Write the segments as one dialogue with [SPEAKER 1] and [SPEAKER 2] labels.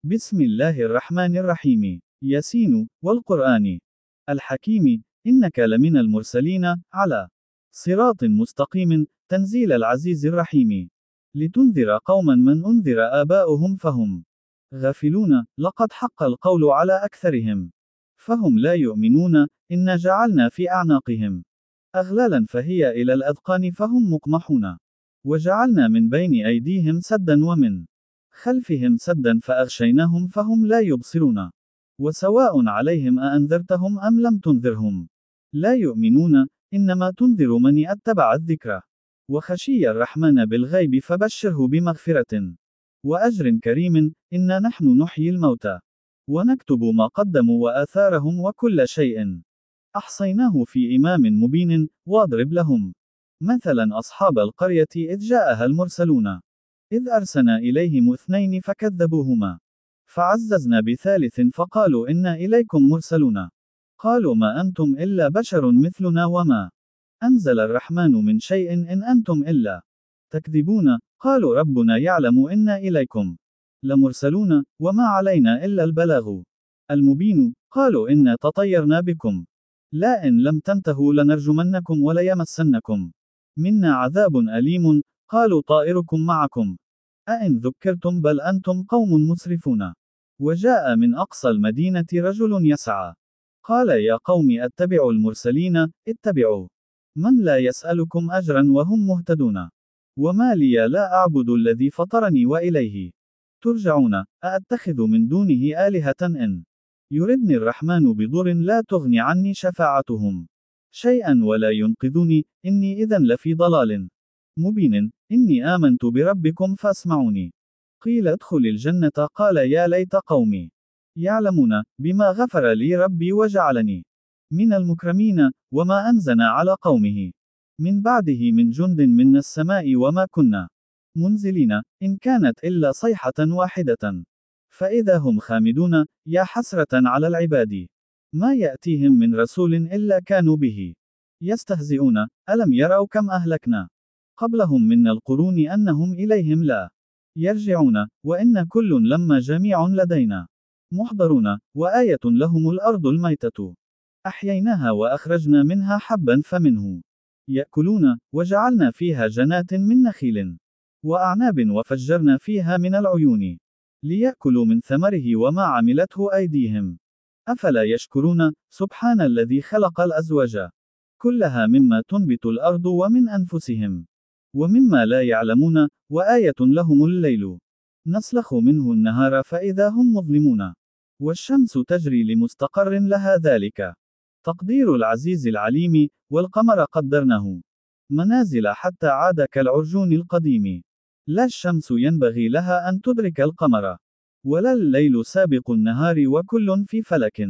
[SPEAKER 1] بسم الله الرحمن الرحيم. ياسين والقرآن الحكيم إنك لمن المرسلين على صراط مستقيم تنزيل العزيز الرحيم لتنذر قوما من أنذر آباؤهم فهم غافلون لقد حق القول على أكثرهم فهم لا يؤمنون إنا جعلنا في أعناقهم أغلالا فهي إلى الأذقان فهم مقمحون وجعلنا من بين أيديهم سدا ومن خلفهم سدا فأغشيناهم فهم لا يبصرون وسواء عليهم أأنذرتهم أم لم تنذرهم لا يؤمنون إنما تنذر من اتبع الذكر وخشي الرحمن بالغيب فبشره بمغفرة وأجر كريم. إنا نحن نحيي الموتى ونكتب ما قدموا وآثارهم وكل شيء أحصيناه في إمام مبين واضرب لهم مثلا أصحاب القرية إذ جاءها المرسلون إذ أرسلنا إليهم اثنين فكذبوهما فعززنا بثالث فقالوا إنا إليكم مرسلون قالوا ما أنتم إلا بشر مثلنا وما أنزل الرحمن من شيء إن أنتم إلا تكذبون قالوا ربنا يعلم إنا إليكم لمرسلون وما علينا إلا البلاغ المبين قالوا إنا تطيرنا بكم لا إن لم تنتهوا لنرجمنكم وليمسنكم منا عذاب أليم قالوا طائركم معكم أئن ذكرتم بل أنتم قوم مسرفون وجاء من أقصى المدينة رجل يسعى قال يا قوم أتبعوا المرسلين اتبعوا من لا يسألكم أجرا وهم مهتدون وما لي لا أعبد الذي فطرني وإليه ترجعون أأتخذ من دونه آلهة إن يردني الرحمن بضر لا تغني عني شفاعتهم شيئا ولا ينقذني إني إذا لفي ضلال مبين. إني آمنت بربكم فاسمعوني قيل ادخل الجنة قال يا ليت قومي يعلمون بما غفر لي ربي وجعلني من المكرمين وما أنزل على قومه من بعده من جند من السماء وما كنا منزلين إن كانت إلا صيحة واحدة فإذا هم خامدون يا حسرة على العباد ما يأتيهم من رسول إلا كانوا به يستهزئون ألم يروا كم أهلكنا قبلهم من القرون أنهم إليهم لا يرجعون وإن كل لما جميع لدينا محضرون وآية لهم الأرض الميتة أحييناها وأخرجنا منها حبا فمنه يأكلون وجعلنا فيها جنات من نخيل وأعناب وفجرنا فيها من العيون ليأكلوا من ثمره وما عملته أيديهم أفلا يشكرون سبحان الذي خلق الأزواج كلها مما تنبت الأرض ومن أنفسهم ومما لا يعلمون وآية لهم الليل نسلخ منه النهار فإذا هم مظلمون والشمس تجري لمستقر لها ذلك تقدير العزيز العليم والقمر قدرناه منازل حتى عاد كالعرجون القديم لا الشمس ينبغي لها أن تدرك القمر ولا الليل سابق النهار وكل في فلك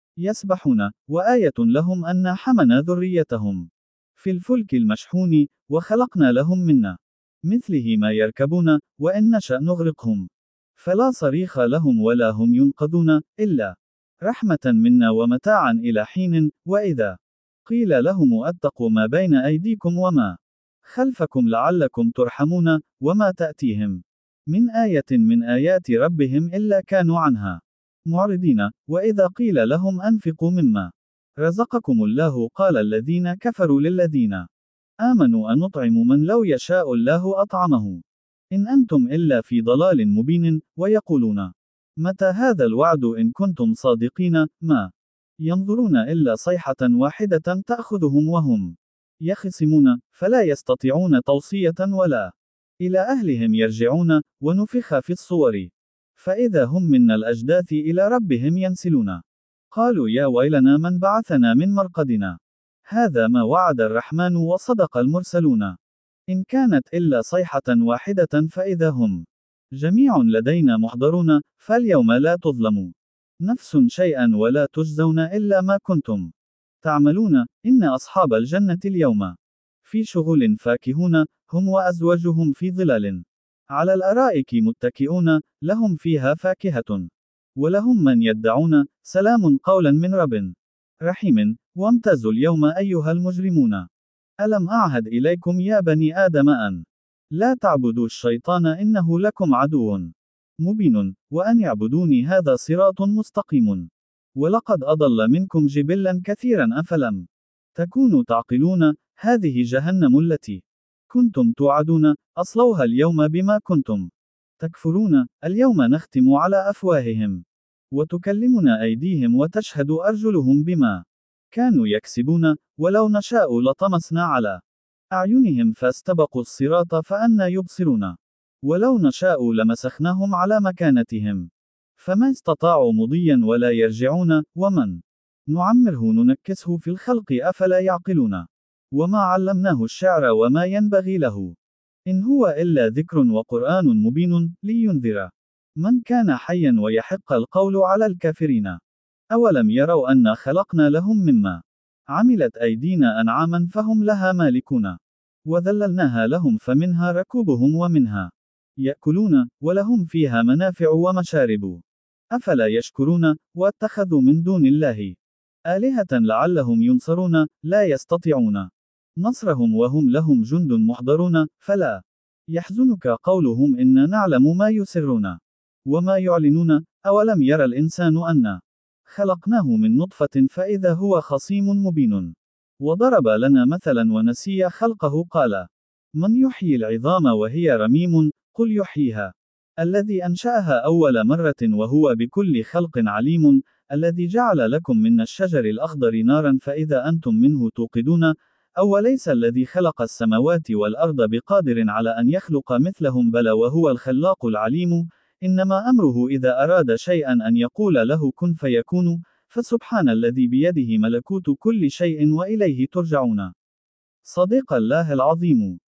[SPEAKER 1] يسبحون وآية لهم أن حمنا ذريتهم في الفلك المشحون وخلقنا لهم منا مثله ما يركبون وإن نشأ نغرقهم فلا صريخ لهم ولا هم ينقذون إلا رحمة منا ومتاعا إلى حين وإذا قيل لهم أتقوا ما بين أيديكم وما خلفكم لعلكم ترحمون وما تأتيهم من آية من آيات ربهم إلا كانوا عنها معرضين وإذا قيل لهم أنفقوا مما رزقكم الله قال الذين كفروا للذين آمنوا أنطعم من لو يشاء الله أطعمه إن أنتم إلا في ضلال مبين ويقولون متى هذا الوعد إن كنتم صادقين ما ينظرون إلا صيحة واحدة تأخذهم وهم يخصمون فلا يستطيعون توصية ولا إلى أهلهم يرجعون ونفخ في الصور فإذا هم من الأجداث إلى ربهم ينسلون قالوا يا ويلنا من بعثنا من مرقدنا هذا ما وعد الرحمن وصدق المرسلون إن كانت إلا صيحة واحدة فإذا هم جميع لدينا محضرون فاليوم لا تظلموا نفس شيئا ولا تجزون إلا ما كنتم تعملون إن أصحاب الجنة اليوم في شغل فاكهون هم وأزواجهم في ظلال على الأرائك متكئون لهم فيها فاكهة ولهم من يدعون سلام قولا من رب رحيم وامتازوا اليوم أيها المجرمون ألم أعهد إليكم يا بني آدم أن لا تعبدوا الشيطان إنه لكم عدو مبين، وأن يعبدوني هذا صراط مستقيم. ولقد أضل منكم جبلا كثيرا أفلم تكونوا تعقلون. هذه جهنم التي كنتم توعدون، أصلوها اليوم بما كنتم تكفرون. اليوم نختم على أفواههم وتكلمنا أيديهم وتشهد أرجلهم بما كانوا يكسبون. ولو نشاء لطمسنا على أعينهم فاستبقوا الصراط فأنى يبصرون. ولو نشاء لمسخناهم على مكانتهم فما استطاعوا مضيا ولا يرجعون. ومن نعمره ننكسه في الخلق أفلا يعقلون. وما علمناه الشعر وما ينبغي له، إن هو إلا ذكر وقرآن مبين لينذر من كان حيا ويحق القول على الكافرين. أولم يروا أنا خلقنا لهم مما عملت أيدينا أنعاما فهم لها مالكون وذللناها لهم فمنها ركوبهم ومنها يأكلون ولهم فيها منافع ومشارب أفلا يشكرون. واتخذوا من دون الله آلهة لعلهم ينصرون لا يستطيعون نصرهم وهم لهم جند محضرون. فلا يحزنك قولهم إنا نعلم ما يسرون وما يعلنون. أولم يرى الإنسان أنا خلقناه من نطفة فإذا هو خصيم مبين. وضرب لنا مثلا ونسي خلقه قال من يحيي العظام وهي رميم قل يحييها الذي أنشأها أول مرة وهو بكل خلق عليم. الذي جعل لكم من الشجر الأخضر نارا فإذا أنتم منه توقدون. أوليس الذي خلق السماوات والأرض بقادر على أن يخلق مثلهم بلى وهو الخلاق العليم. إنما أمره إذا أراد شيئا أن يقول له كن فيكون. فسبحان الذي بيده ملكوت كل شيء وإليه ترجعون. صدق الله العظيم.